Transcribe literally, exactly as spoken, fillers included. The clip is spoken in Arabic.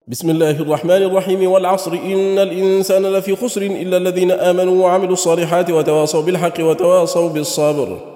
بسم الله الرحمن الرحيم والعصر إن الإنسان لفي خسر إلا الذين آمنوا وعملوا الصالحات وتواصوا بالحق وتواصوا بالصبر.